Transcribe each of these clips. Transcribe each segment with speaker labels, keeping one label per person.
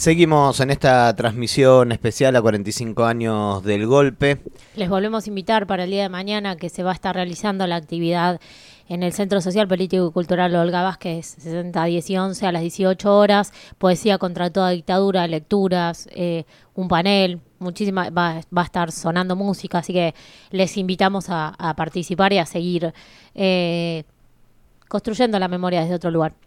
Speaker 1: Seguimos en esta transmisión especial a 45 años del golpe.
Speaker 2: Les volvemos a invitar para el día de mañana que se va a estar realizando la actividad en el Centro Social, Político y Cultural Olga Vázquez, 60, 10 y 11 a las 18 horas. Poesía contra toda dictadura, lecturas, un panel, va a estar sonando música, así que les invitamos a participar y a seguir construyendo la memoria desde otro lugar.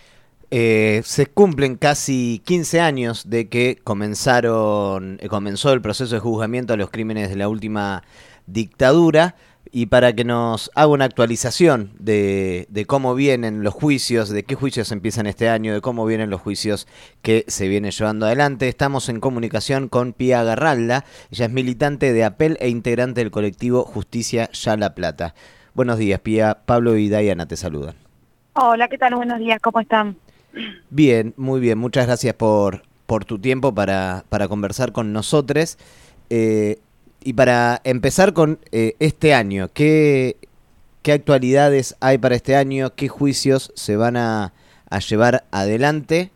Speaker 1: Se cumplen casi 15 años de que comenzó el proceso de juzgamiento a los crímenes de la última dictadura, y para que nos haga una actualización de cómo vienen los juicios, de qué juicios empiezan este año, de cómo vienen los juicios que se vienen llevando adelante, estamos en comunicación con Pía Garralda. Ella es militante de APEL e integrante del colectivo Justicia Ya La Plata. Buenos días, Pía. Pablo y Dayana te saludan.
Speaker 3: Hola, ¿qué tal? Buenos días, ¿cómo están?
Speaker 1: Bien, muy bien. Muchas gracias por tu tiempo para conversar con nosotros. Y para empezar con este año, ¿qué actualidades hay para este año? ¿Qué juicios se van a llevar adelante?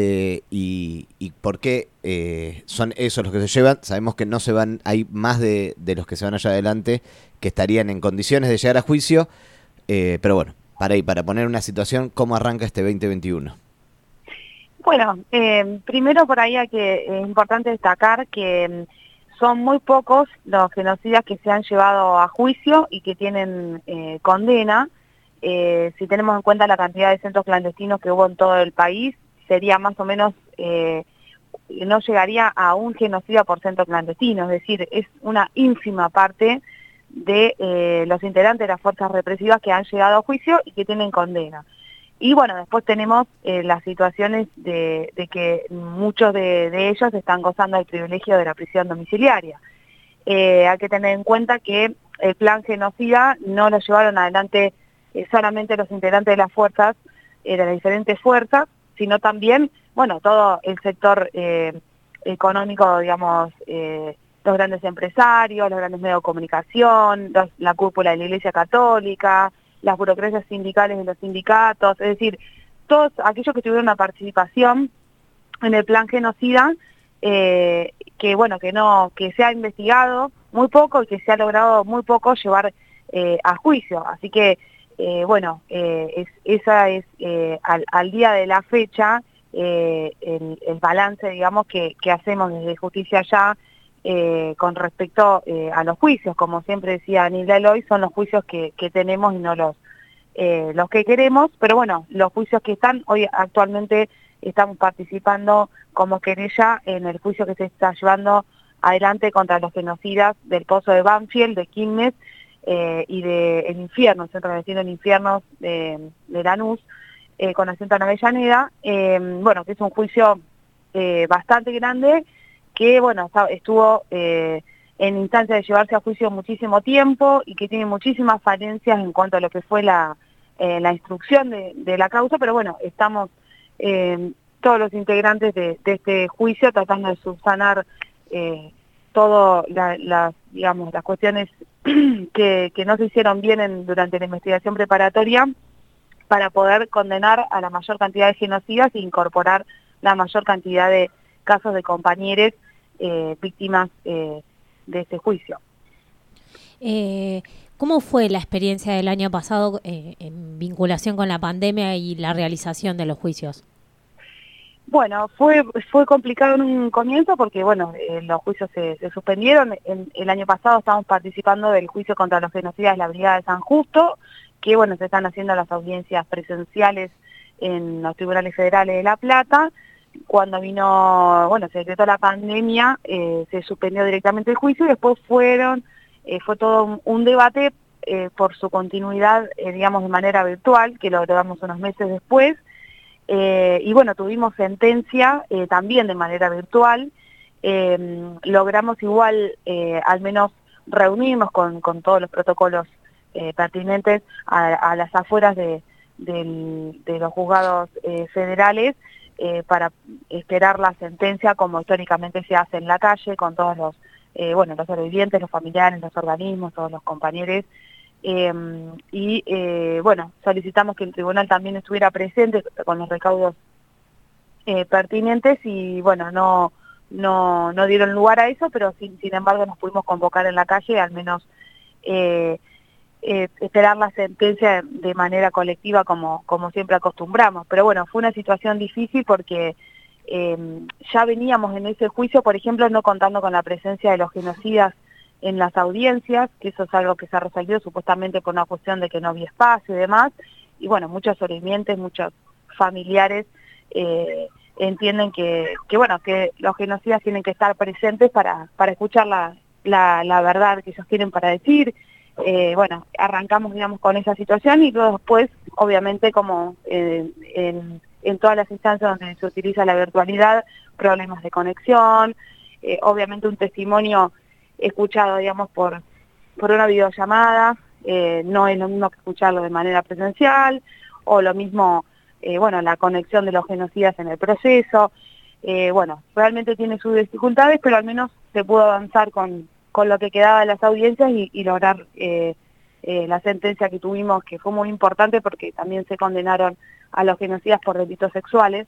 Speaker 1: Y por qué son esos los que se llevan. Sabemos que no se van, hay más de los que se van a llevar adelante que estarían en condiciones de llegar a juicio. Pero bueno, para poner una situación, ¿cómo arranca este 2021?
Speaker 3: Bueno, primero por ahí es importante destacar que son muy pocos los genocidas que se han llevado a juicio y que tienen condena. Si tenemos en cuenta la cantidad de centros clandestinos que hubo en todo el país, sería más o menos, no llegaría a un genocida por centro clandestino, es decir, es una ínfima parte de los integrantes de las fuerzas represivas que han llegado a juicio y que tienen condena. Y bueno, después tenemos las situaciones de que muchos de ellos están gozando del privilegio de la prisión domiciliaria. Hay que tener en cuenta que el plan genocida no lo llevaron adelante solamente los integrantes de las fuerzas, de las diferentes fuerzas, sino también, bueno, todo el sector económico, digamos, los grandes empresarios, los grandes medios de comunicación, la cúpula de la Iglesia Católica, las burocracias sindicales de los sindicatos, es decir, todos aquellos que tuvieron una participación en el plan genocida, que se ha investigado muy poco y que se ha logrado muy poco llevar a juicio. Así que, esa es al día de la fecha el balance, digamos, que hacemos desde Justicia Ya con respecto a los juicios. Como siempre decía Nilda Eloy, son los juicios que tenemos y no los que queremos, pero bueno, los juicios que están, hoy actualmente estamos participando como querella en el juicio que se está llevando adelante contra los genocidas del Pozo de Banfield, de Quilmes y de El Infierno, el Centro Clandestino del Infierno de Lanús, con acento en Avellaneda, que es un juicio bastante grande, que bueno, estuvo en instancia de llevarse a juicio muchísimo tiempo y que tiene muchísimas falencias en cuanto a lo que fue la instrucción de la causa, pero bueno, estamos todos los integrantes de este juicio tratando de subsanar todas las cuestiones que no se hicieron bien durante la investigación preparatoria, para poder condenar a la mayor cantidad de genocidas e incorporar la mayor cantidad de casos de compañeros víctimas de este juicio.
Speaker 2: ¿Cómo fue la experiencia del año pasado en vinculación con la pandemia y la realización de los juicios?
Speaker 3: Bueno, fue complicado en un comienzo porque, los juicios se suspendieron. El año pasado estábamos participando del juicio contra los genocidas de la Brigada de San Justo, que, se están haciendo las audiencias presenciales en los tribunales federales de La Plata. Cuando se decretó la pandemia, se suspendió directamente el juicio y después fue todo un debate por su continuidad, digamos, de manera virtual, que lo logramos unos meses después. Tuvimos sentencia también de manera virtual. Logramos igual, al menos, reunirnos con todos los protocolos pertinentes a las afueras de los juzgados federales, para esperar la sentencia como históricamente se hace en la calle, con todos los sobrevivientes, los familiares, los organismos, todos los compañeros. Solicitamos que el tribunal también estuviera presente con los recaudos pertinentes y bueno, no dieron lugar a eso, pero sin embargo nos pudimos convocar en la calle, al menos esperar la sentencia de manera colectiva como siempre acostumbramos. Pero bueno, fue una situación difícil porque ya veníamos en ese juicio, por ejemplo, no contando con la presencia de los genocidas en las audiencias, que eso es algo que se ha resolvido supuestamente por una cuestión de que no había espacio y demás, y bueno, muchos sobrevivientes, muchos familiares entienden que los genocidas tienen que estar presentes para escuchar la verdad que ellos tienen para decir. Bueno, arrancamos, digamos, con esa situación y luego después, obviamente, como en todas las instancias donde se utiliza la virtualidad, problemas de conexión, obviamente un testimonio escuchado, digamos, por una videollamada, no es lo mismo que escucharlo de manera presencial, o lo mismo, bueno, la conexión de los genocidas en el proceso. Bueno, realmente tiene sus dificultades, pero al menos se pudo avanzar con lo que quedaba de las audiencias y lograr la sentencia que tuvimos, que fue muy importante porque también se condenaron a los genocidas por delitos sexuales.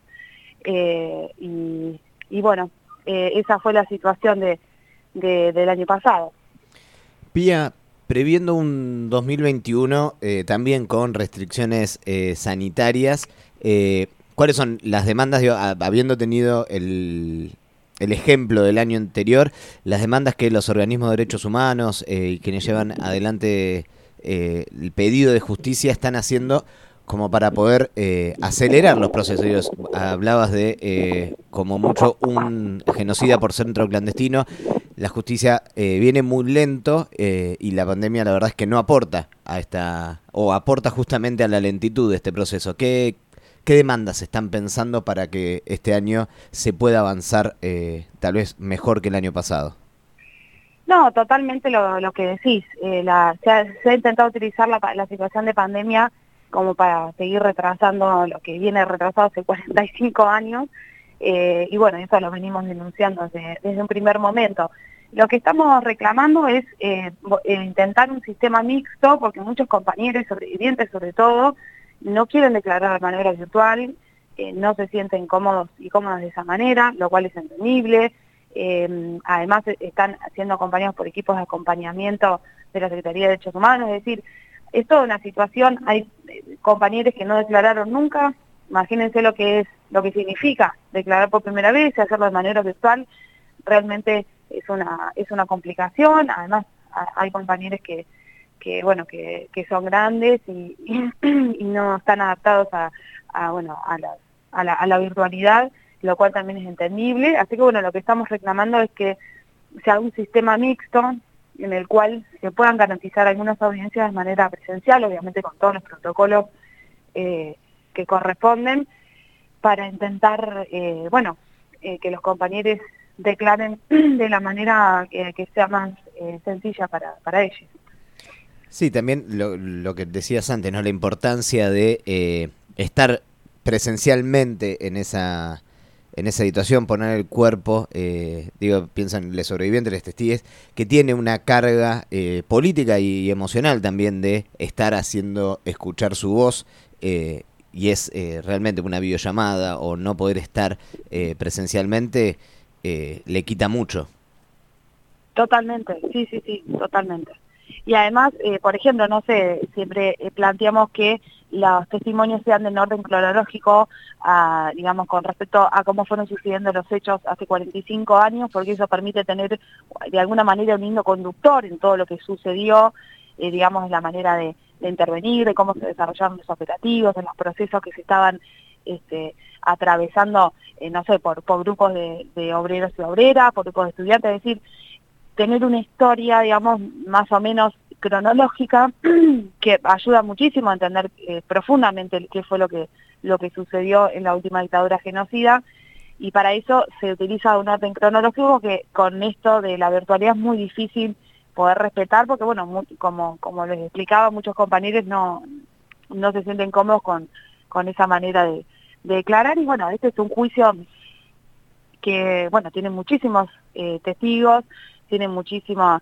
Speaker 3: Y bueno, esa fue la situación del año pasado.
Speaker 1: Pía, previendo un 2021 también con restricciones sanitarias, ¿cuáles son las demandas, habiendo tenido el ejemplo del año anterior, las demandas que los organismos de derechos humanos y quienes llevan adelante el pedido de justicia están haciendo como para poder acelerar los procesos? Hablabas de como mucho un genocida por centro clandestino. La justicia viene muy lento y la pandemia la verdad es que no aporta a aporta justamente a la lentitud de este proceso. ¿Qué demandas están pensando para que este año se pueda avanzar tal vez mejor que el año pasado?
Speaker 3: No, totalmente lo que decís. Se ha intentado utilizar la situación de pandemia como para seguir retrasando lo que viene retrasado hace 45 años, y bueno, eso lo venimos denunciando desde un primer momento. Lo que estamos reclamando es intentar un sistema mixto, porque muchos compañeros sobrevivientes, sobre todo, no quieren declarar de manera virtual, no se sienten cómodos y cómodas de esa manera, lo cual es entendible. Además están siendo acompañados por equipos de acompañamiento de la Secretaría de Derechos Humanos, es decir, es toda una situación. Hay compañeros que no declararon nunca, imagínense lo que significa declarar por primera vez y hacerlo de manera virtual. Realmente es una complicación. Además hay compañeros que son grandes y no están adaptados a la virtualidad, lo cual también es entendible. Así que bueno, lo que estamos reclamando es que se haga un sistema mixto en el cual se puedan garantizar algunas audiencias de manera presencial, obviamente con todos los protocolos que corresponden, para intentar que los compañeros declaren de la manera que sea más sencilla para ellos.
Speaker 1: Sí, también lo que decías antes, ¿no? La importancia de estar presencialmente en esa situación, poner el cuerpo, pienso en los sobrevivientes, los testigos, que tiene una carga política y emocional también de estar haciendo escuchar su voz, y es realmente una videollamada o no poder estar presencialmente, le quita mucho.
Speaker 3: Totalmente, sí, totalmente. Y además, por ejemplo, no sé, siempre planteamos que los testimonios sean de orden cronológico, digamos, con respecto a cómo fueron sucediendo los hechos hace 45 años, porque eso permite tener, de alguna manera, un hilo conductor en todo lo que sucedió, digamos, en la manera de intervenir, de cómo se desarrollaron los operativos, en los procesos que se estaban atravesando, no sé, por grupos de obreros y obreras, por grupos de estudiantes, es decir, tener una historia, digamos, más o menos cronológica, que ayuda muchísimo a entender profundamente qué fue lo que sucedió en la última dictadura genocida, y para eso se utiliza un orden cronológico que con esto de la virtualidad es muy difícil poder respetar, porque bueno, como les explicaba, muchos compañeros no se sienten cómodos con esa manera de declarar, y bueno, este es un juicio que, bueno, tiene muchísimos testigos, tiene muchísimos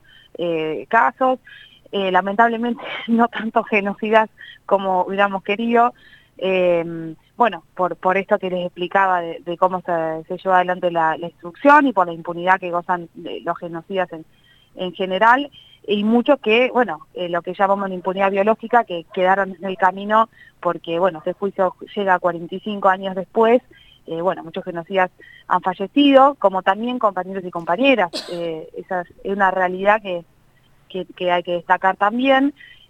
Speaker 3: casos, lamentablemente no tantos genocidas como hubiéramos querido, bueno, por esto que les explicaba de cómo se lleva adelante la instrucción y por la impunidad que gozan los genocidas en general, y muchos que, bueno, lo que llamamos la impunidad biológica, que quedaron en el camino porque, bueno, ese juicio llega 45 años después. Bueno, muchos genocidas han fallecido, como también compañeros y compañeras. Esa es una realidad que hay que destacar también.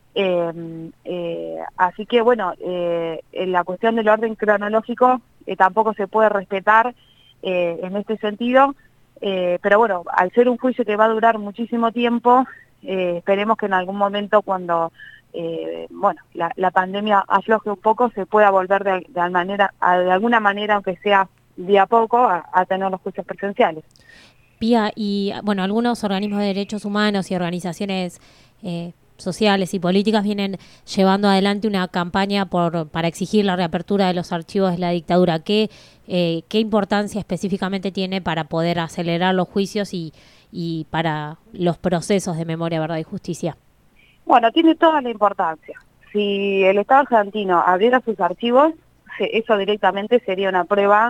Speaker 3: Así que, bueno, en la cuestión del orden cronológico tampoco se puede respetar en este sentido, pero bueno, al ser un juicio que va a durar muchísimo tiempo, esperemos que en algún momento cuando bueno, la pandemia afloje un poco, se pueda volver de alguna manera, aunque sea de a poco, a tener los juicios presenciales.
Speaker 2: Pía, y bueno, algunos organismos de derechos humanos y organizaciones sociales y políticas vienen llevando adelante una campaña para exigir la reapertura de los archivos de la dictadura. ¿Qué importancia específicamente tiene para poder acelerar los juicios y para los procesos de memoria, verdad y justicia?
Speaker 3: Bueno, tiene toda la importancia. Si el Estado argentino abriera sus archivos, eso directamente sería una prueba,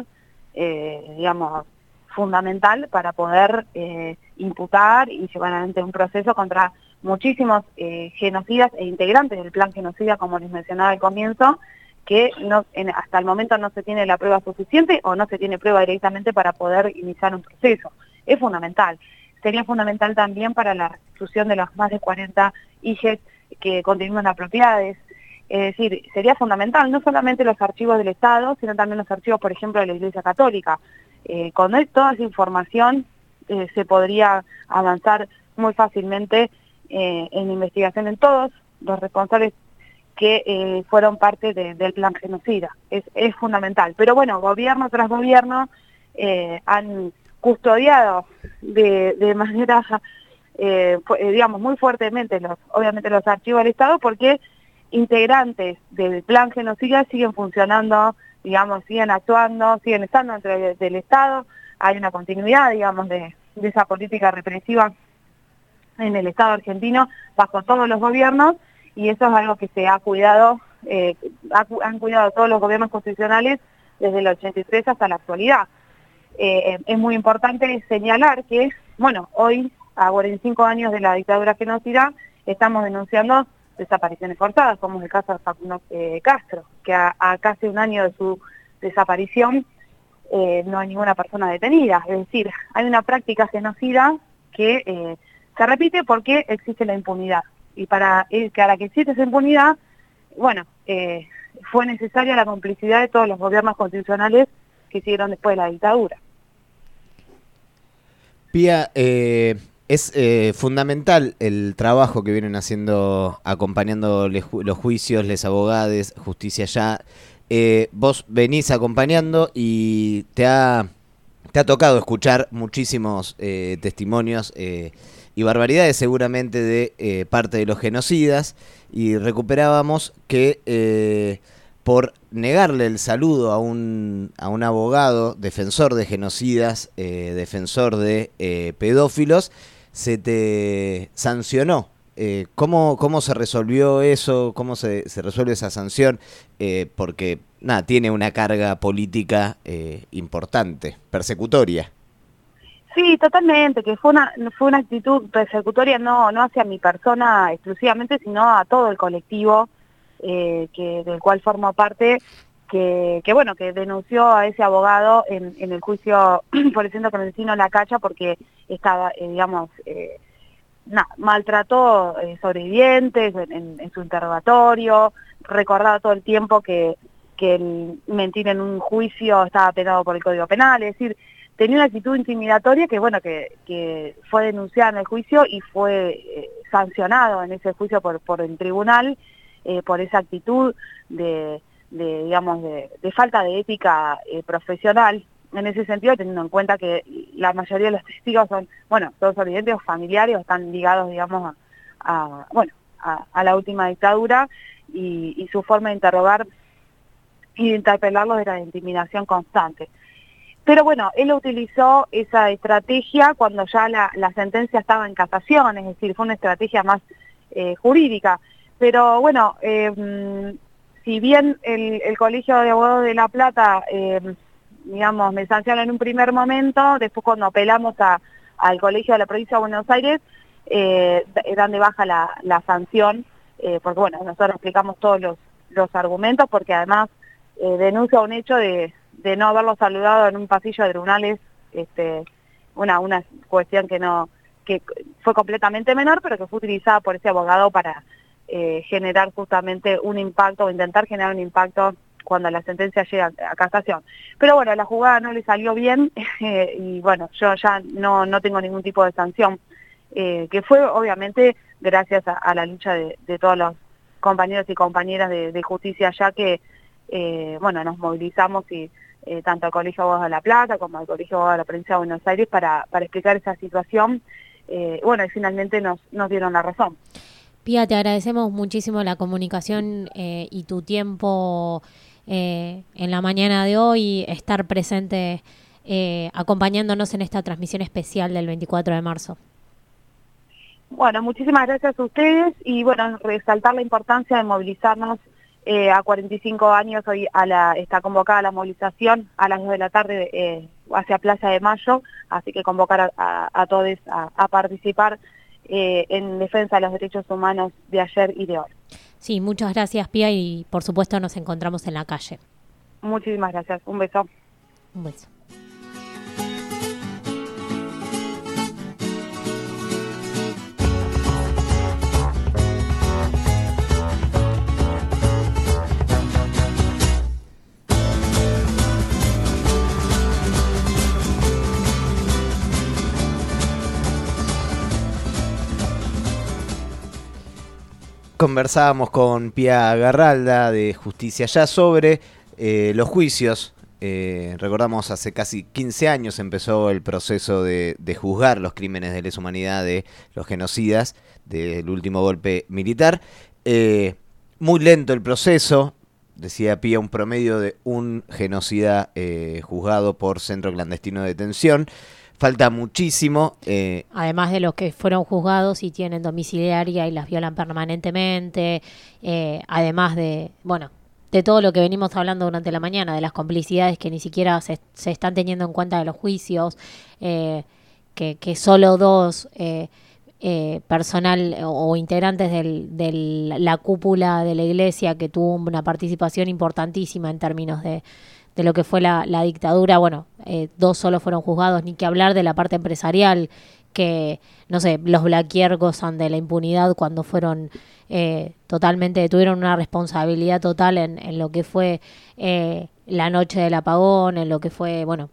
Speaker 3: digamos, fundamental para poder imputar y llevar adelante un proceso contra muchísimos genocidas e integrantes del plan genocida, como les mencionaba al comienzo, que hasta el momento no se tiene la prueba suficiente o no se tiene prueba directamente para poder iniciar un proceso. Es fundamental. Sería fundamental también para la restitución de los más de 40 IGES que continúan apropiadas. Es decir, sería fundamental no solamente los archivos del Estado, sino también los archivos, por ejemplo, de la Iglesia Católica. Con toda esa información se podría avanzar muy fácilmente en investigación en todos los responsables que fueron parte del plan genocida. Es fundamental. Pero bueno, gobierno tras gobierno han custodiado de manera, digamos, muy fuertemente, obviamente los archivos del Estado, porque integrantes del plan genocida siguen funcionando, digamos, siguen actuando, siguen estando dentro del Estado. Hay una continuidad, digamos, de esa política represiva en el Estado argentino bajo todos los gobiernos, y eso es algo que se ha cuidado, han cuidado todos los gobiernos constitucionales desde el 83 hasta la actualidad. Es muy importante señalar que, bueno, hoy, a 45 años de la dictadura genocida, estamos denunciando desapariciones forzadas, como es el caso de Facundo Castro, que a casi un año de su desaparición no hay ninguna persona detenida. Es decir, hay una práctica genocida que se repite porque existe la impunidad. Y para que existe esa impunidad, bueno, fue necesaria la complicidad de todos los gobiernos constitucionales que siguieron después de la dictadura.
Speaker 1: Pía, es fundamental el trabajo que vienen haciendo, acompañando los juicios, les abogados, Justicia Ya. Vos venís acompañando y te ha tocado escuchar muchísimos testimonios y barbaridades seguramente de parte de los genocidas, y recuperábamos que por negarle el saludo a un abogado, defensor de genocidas, defensor de pedófilos, se te sancionó. ¿Cómo se resolvió eso? ¿Cómo se resuelve esa sanción? Porque nada, tiene una carga política importante, persecutoria.
Speaker 3: Sí, totalmente, que fue una actitud persecutoria no hacia mi persona exclusivamente, sino a todo el colectivo del cual formo parte, que denunció a ese abogado en el juicio por el centro clandestino La Cacha, porque estaba, maltrató sobrevivientes en su interrogatorio, recordaba todo el tiempo que el mentir en un juicio estaba penado por el Código Penal. Es decir, tenía una actitud intimidatoria que fue denunciada en el juicio y fue sancionado en ese juicio por el tribunal, por esa actitud de falta de ética profesional. En ese sentido, teniendo en cuenta que la mayoría de los testigos son sobrevivientes o familiares, o están ligados, digamos, a la última dictadura, y su forma de interrogar y de interpelarlos era de intimidación constante. Pero bueno, él utilizó esa estrategia cuando ya la sentencia estaba en casación, es decir, fue una estrategia más jurídica. Pero bueno, si bien el Colegio de Abogados de La Plata, digamos, me sancionó en un primer momento, después cuando apelamos al Colegio de la Provincia de Buenos Aires, dan de baja la sanción, porque bueno, nosotros explicamos todos los argumentos, porque además denuncia un hecho de no haberlo saludado en un pasillo de tribunales, una cuestión que fue completamente menor, pero que fue utilizada por ese abogado para generar justamente un impacto, o intentar generar un impacto cuando la sentencia llega a casación. Pero bueno, la jugada no le salió bien y bueno, yo ya no tengo ningún tipo de sanción, que fue obviamente gracias a la lucha de todos los compañeros y compañeras de justicia, ya que bueno, nos movilizamos y tanto al Colegio de Abogados de La Plata como al Colegio de Abogados de la Provincia de Buenos Aires para explicar esa situación. Bueno, y finalmente nos dieron la razón.
Speaker 2: Pía, te agradecemos muchísimo la comunicación y tu tiempo en la mañana de hoy, estar presente acompañándonos en esta transmisión especial del 24 de marzo.
Speaker 3: Bueno, muchísimas gracias a ustedes y bueno, resaltar la importancia de movilizarnos a 45 años. Hoy está convocada la movilización a las 2 de la tarde hacia Plaza de Mayo, así que convocar a todos a participar en defensa de los derechos humanos de ayer y de hoy.
Speaker 2: Sí, muchas gracias, Pía, y por supuesto nos encontramos en la calle.
Speaker 3: Muchísimas gracias, un beso.
Speaker 2: Un beso.
Speaker 1: Conversábamos con Pía Garralda de Justicia Ya sobre los juicios. Recordamos, hace casi 15 años empezó el proceso de juzgar los crímenes de lesa humanidad de los genocidas del último golpe militar. Muy lento el proceso, decía Pía, un promedio de un genocida juzgado por centro clandestino de detención. Falta muchísimo.
Speaker 2: Además de los que fueron juzgados y tienen domiciliaria y las violan permanentemente, además de, bueno, de todo lo que venimos hablando durante la mañana, de las complicidades que ni siquiera se están teniendo en cuenta de los juicios, que solo dos personal o integrantes de la cúpula de la iglesia, que tuvo una participación importantísima en términos de lo que fue la dictadura, bueno, dos solo fueron juzgados, ni que hablar de la parte empresarial, que, no sé, los Blaquier gozan de la impunidad cuando fueron tuvieron una responsabilidad total en lo que fue la noche del apagón, en lo que fue, bueno,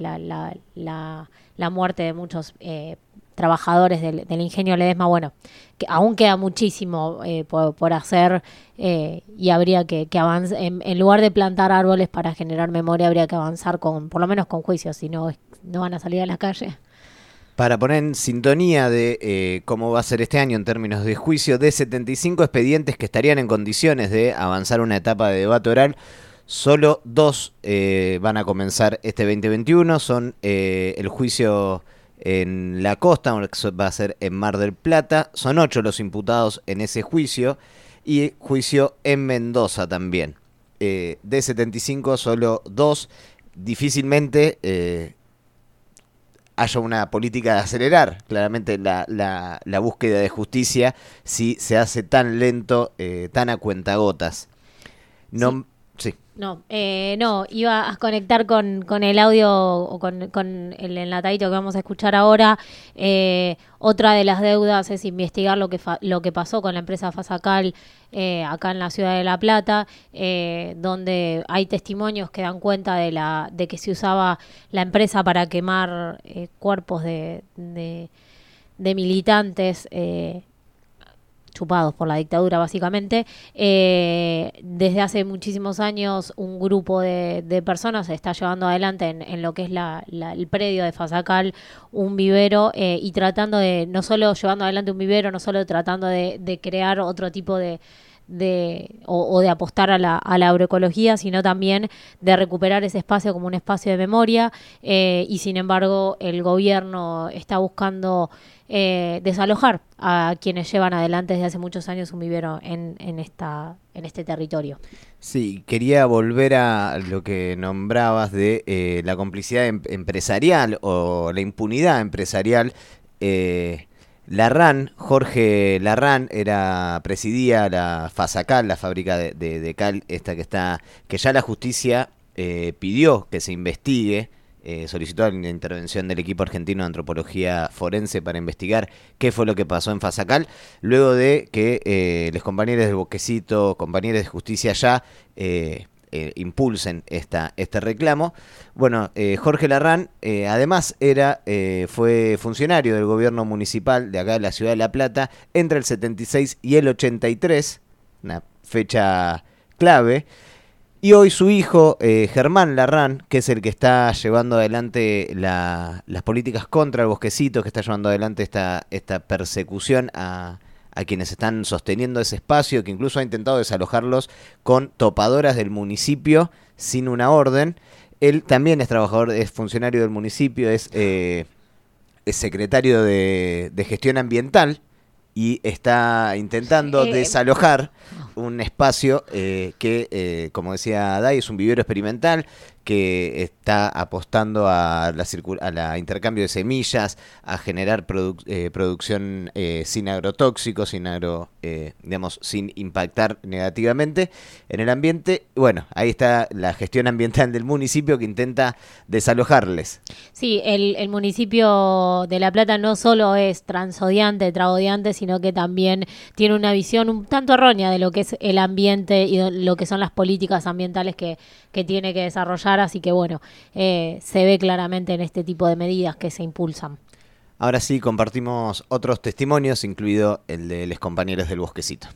Speaker 2: la muerte de muchos trabajadores del ingenio Ledesma. Bueno, que aún queda muchísimo por hacer y habría que avanzar. En lugar de plantar árboles para generar memoria, habría que avanzar por lo menos con juicios, si no van a salir a la calle.
Speaker 1: Para poner en sintonía de cómo va a ser este año en términos de juicio, de 75 expedientes que estarían en condiciones de avanzar una etapa de debate oral, solo 2 van a comenzar este 2021. Son el juicio en la costa, que va a ser en Mar del Plata. Son 8 los imputados en ese juicio, y juicio en Mendoza también. De 75, solo 2. Difícilmente haya una política de acelerar claramente la búsqueda de justicia si se hace tan lento, tan a cuentagotas. No, sí.
Speaker 2: No, iba a conectar con el audio o con el enlatadito que vamos a escuchar ahora. Otra de las deudas es investigar lo que pasó con la empresa Fasacal acá en la ciudad de La Plata, donde hay testimonios que dan cuenta de que se usaba la empresa para quemar cuerpos de militantes chupados por la dictadura, básicamente. Desde hace muchísimos años un grupo de personas está llevando adelante en lo que es el predio de Fasacal un vivero, y tratando de, no solo llevando adelante un vivero, no solo tratando de crear otro tipo de o de apostar a la agroecología, sino también de recuperar ese espacio como un espacio de memoria, y sin embargo el gobierno está buscando desalojar a quienes llevan adelante desde hace muchos años un vivero en este territorio.
Speaker 1: Sí, quería volver a lo que nombrabas de la complicidad empresarial o la impunidad empresarial. Jorge Larrán presidía la Fasacal, la fábrica de cal, esta que ya la justicia pidió que se investigue. Solicitó la intervención del equipo argentino de antropología forense para investigar qué fue lo que pasó en Fasacal, luego de que los compañeros del Bosquecito, compañeros de justicia ya impulsen este reclamo. Bueno, Jorge Larrán además fue funcionario del gobierno municipal de acá de la ciudad de La Plata entre el 76 y el 83, una fecha clave. Y hoy su hijo, Germán Larrán, que es el que está llevando adelante las políticas contra el Bosquecito, que está llevando adelante esta persecución a quienes están sosteniendo ese espacio, que incluso ha intentado desalojarlos con topadoras del municipio sin una orden. Él también es trabajador, es funcionario del municipio, es secretario de gestión ambiental y está intentando desalojar un espacio que, como decía Day, es un vivero experimental que está apostando a la intercambio de semillas, a generar producción sin agrotóxicos, sin impactar negativamente en el ambiente. Bueno, ahí está la gestión ambiental del municipio que intenta desalojarles.
Speaker 2: Sí, el municipio de La Plata no solo es transodiante, traodiante, sino que también tiene una visión un tanto errónea de lo que es el ambiente y lo que son las políticas ambientales que tiene que desarrollar, así que bueno, se ve claramente en este tipo de medidas que se impulsan.
Speaker 1: Ahora sí, compartimos otros testimonios, incluido el de los compañeros del Bosquecito.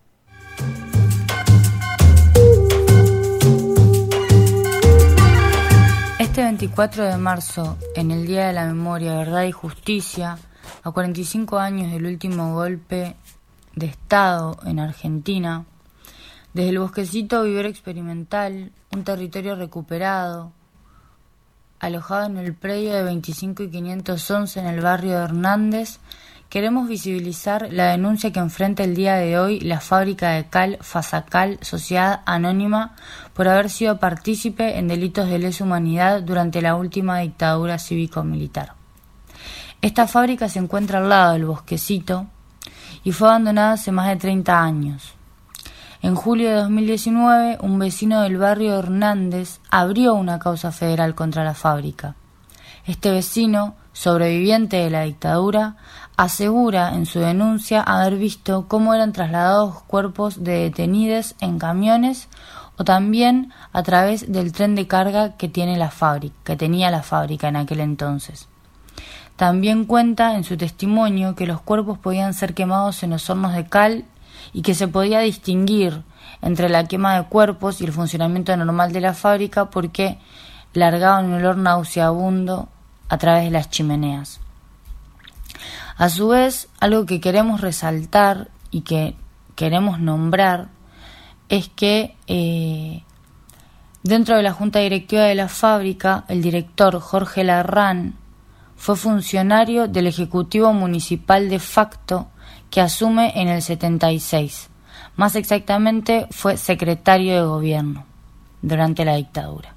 Speaker 4: Este 24 de marzo, en el Día de la Memoria, Verdad y Justicia, a 45 años del último golpe de Estado en Argentina, desde el Bosquecito Vivero Experimental, un territorio recuperado, alojado en el predio de 25 y 511 en el barrio de Hernández, queremos visibilizar la denuncia que enfrenta el día de hoy la fábrica de cal Fasacal, Sociedad Anónima, por haber sido partícipe en delitos de lesa humanidad durante la última dictadura cívico-militar. Esta fábrica se encuentra al lado del Bosquecito y fue abandonada hace más de 30 años. En julio de 2019, un vecino del barrio de Hernández abrió una causa federal contra la fábrica. Este vecino, sobreviviente de la dictadura, asegura en su denuncia haber visto cómo eran trasladados cuerpos de detenidos en camiones o también a través del tren de carga que tenía la fábrica en aquel entonces. También cuenta en su testimonio que los cuerpos podían ser quemados en los hornos de cal y que se podía distinguir entre la quema de cuerpos y el funcionamiento normal de la fábrica porque largaban un olor nauseabundo a través de las chimeneas. A su vez, algo que queremos resaltar y que queremos nombrar es que dentro de la junta directiva de la fábrica, el director Jorge Larrán fue funcionario del Ejecutivo Municipal de facto que asume en el 76. Más exactamente, fue secretario de gobierno durante la dictadura.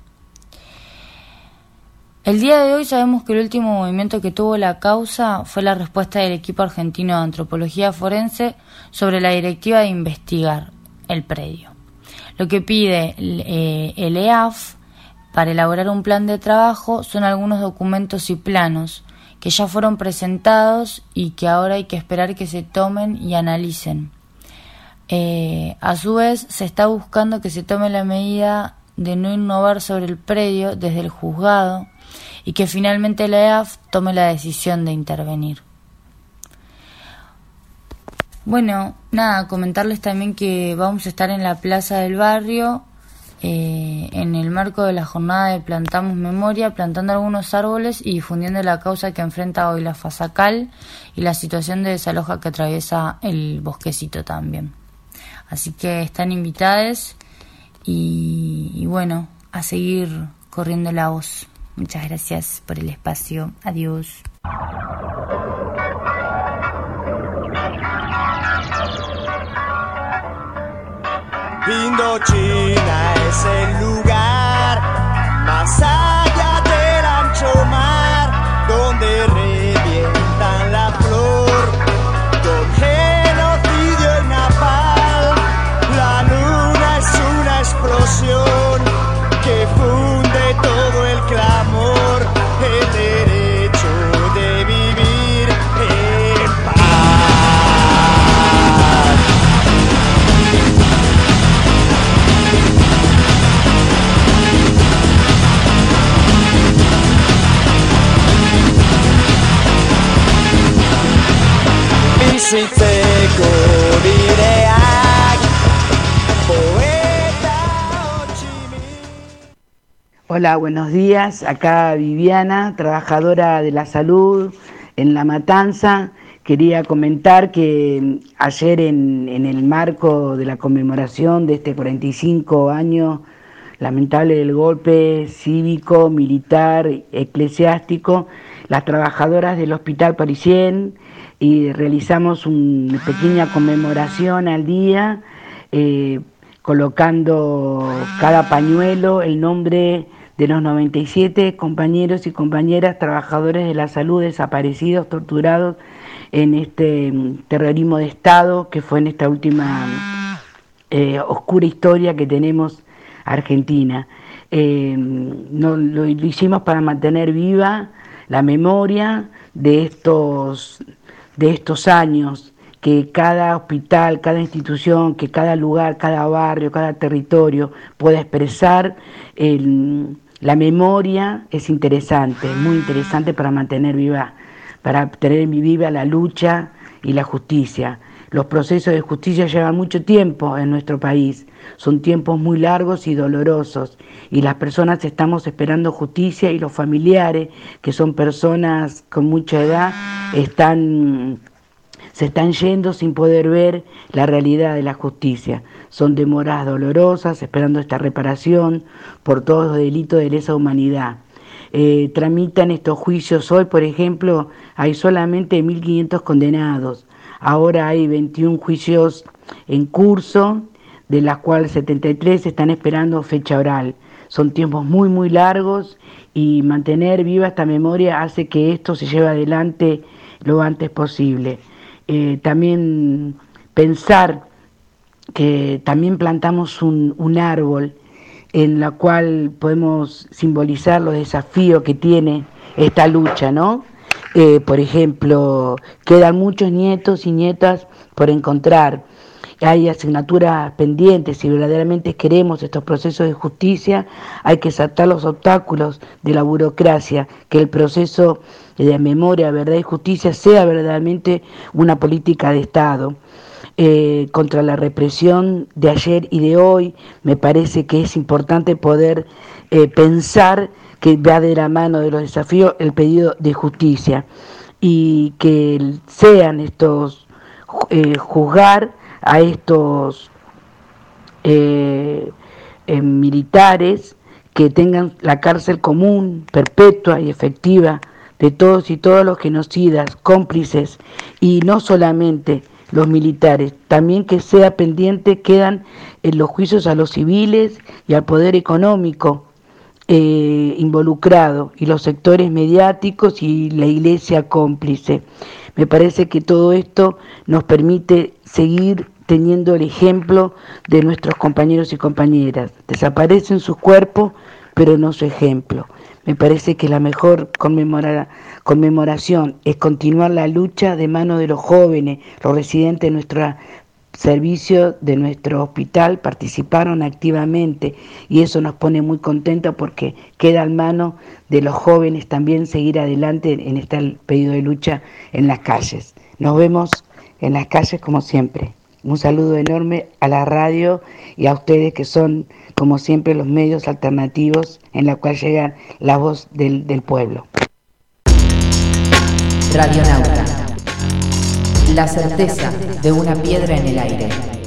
Speaker 4: El día de hoy sabemos que el último movimiento que tuvo la causa fue la respuesta del equipo argentino de antropología forense sobre la directiva de investigar el predio. Lo que pide el EAF para elaborar un plan de trabajo son algunos documentos y planos que ya fueron presentados y que ahora hay que esperar que se tomen y analicen. A su vez, se está buscando que se tome la medida de no innovar sobre el predio desde el juzgado y que finalmente la EAF tome la decisión de intervenir. Bueno, nada, comentarles también que vamos a estar en la plaza del barrio en el marco de la jornada de Plantamos Memoria, plantando algunos árboles y difundiendo la causa que enfrenta hoy la Fasacal y la situación de desalojo que atraviesa el Bosquecito también. Así que están invitadas y bueno, a seguir corriendo la voz. Muchas gracias por el espacio. Adiós.
Speaker 5: Indochina es el lugar más allá del ancho mar, donde revientan la flor con genocidio y napalm. La luna es una explosión que funde todo el clamor, el derecho de vivir en paz. Bizitzeko bideak, poeta Ho Chi Minh.
Speaker 6: Hola, buenos días. Acá Viviana, trabajadora de la salud en La Matanza. Quería comentar que ayer en el marco de la conmemoración de este 45 años lamentable del golpe cívico, militar, eclesiástico, las trabajadoras del Hospital Parisien y realizamos una pequeña conmemoración al día, colocando cada pañuelo el nombre de los 97 compañeros y compañeras trabajadores de la salud desaparecidos, torturados en este terrorismo de Estado que fue en esta última oscura historia que tenemos Argentina. No, lo hicimos para mantener viva la memoria de estos años, que cada hospital, cada institución, que cada lugar, cada barrio, cada territorio pueda expresar la memoria. Es interesante, muy interesante para mantener viva, para tener viva la lucha y la justicia. Los procesos de justicia llevan mucho tiempo en nuestro país, son tiempos muy largos y dolorosos, y las personas estamos esperando justicia, y los familiares, que son personas con mucha edad, se están yendo sin poder ver la realidad de la justicia. Son demoras dolorosas, esperando esta reparación por todos los delitos de lesa humanidad. Tramitan estos juicios hoy, por ejemplo, hay solamente 1.500 condenados. Ahora hay 21 juicios en curso, de las cuales 73 están esperando fecha oral. Son tiempos muy, muy largos, y mantener viva esta memoria hace que esto se lleve adelante lo antes posible. También pensar que también plantamos un árbol en la cual podemos simbolizar los desafíos que tiene esta lucha, ¿no? Por ejemplo, quedan muchos nietos y nietas por encontrar. Hay asignaturas pendientes. Si verdaderamente queremos estos procesos de justicia, hay que saltar los obstáculos de la burocracia, que el proceso de memoria, verdad y justicia sea verdaderamente una política de Estado. Contra la represión de ayer y de hoy, me parece que es importante poder pensar que va de la mano de los desafíos el pedido de justicia, y que sean estos juzgar a estos militares, que tengan la cárcel común, perpetua y efectiva de todos y todas los genocidas, cómplices, y no solamente los militares, también que sea pendiente quedan en los juicios a los civiles y al poder económico involucrado, y los sectores mediáticos y la iglesia cómplice. Me parece que todo esto nos permite seguir teniendo el ejemplo de nuestros compañeros y compañeras. Desaparecen sus cuerpos, pero no su ejemplo. Me parece que la mejor conmemoración es continuar la lucha de mano de los jóvenes. Los residentes de nuestro servicio, de nuestro hospital, participaron activamente, y eso nos pone muy contentos, porque queda en mano de los jóvenes también seguir adelante en este pedido de lucha en las calles. Nos vemos en las calles como siempre. Un saludo enorme a la radio y a ustedes, que son, como siempre, los medios alternativos en la cual llega la voz del pueblo.
Speaker 7: Radionauta. La certeza de una piedra en el aire.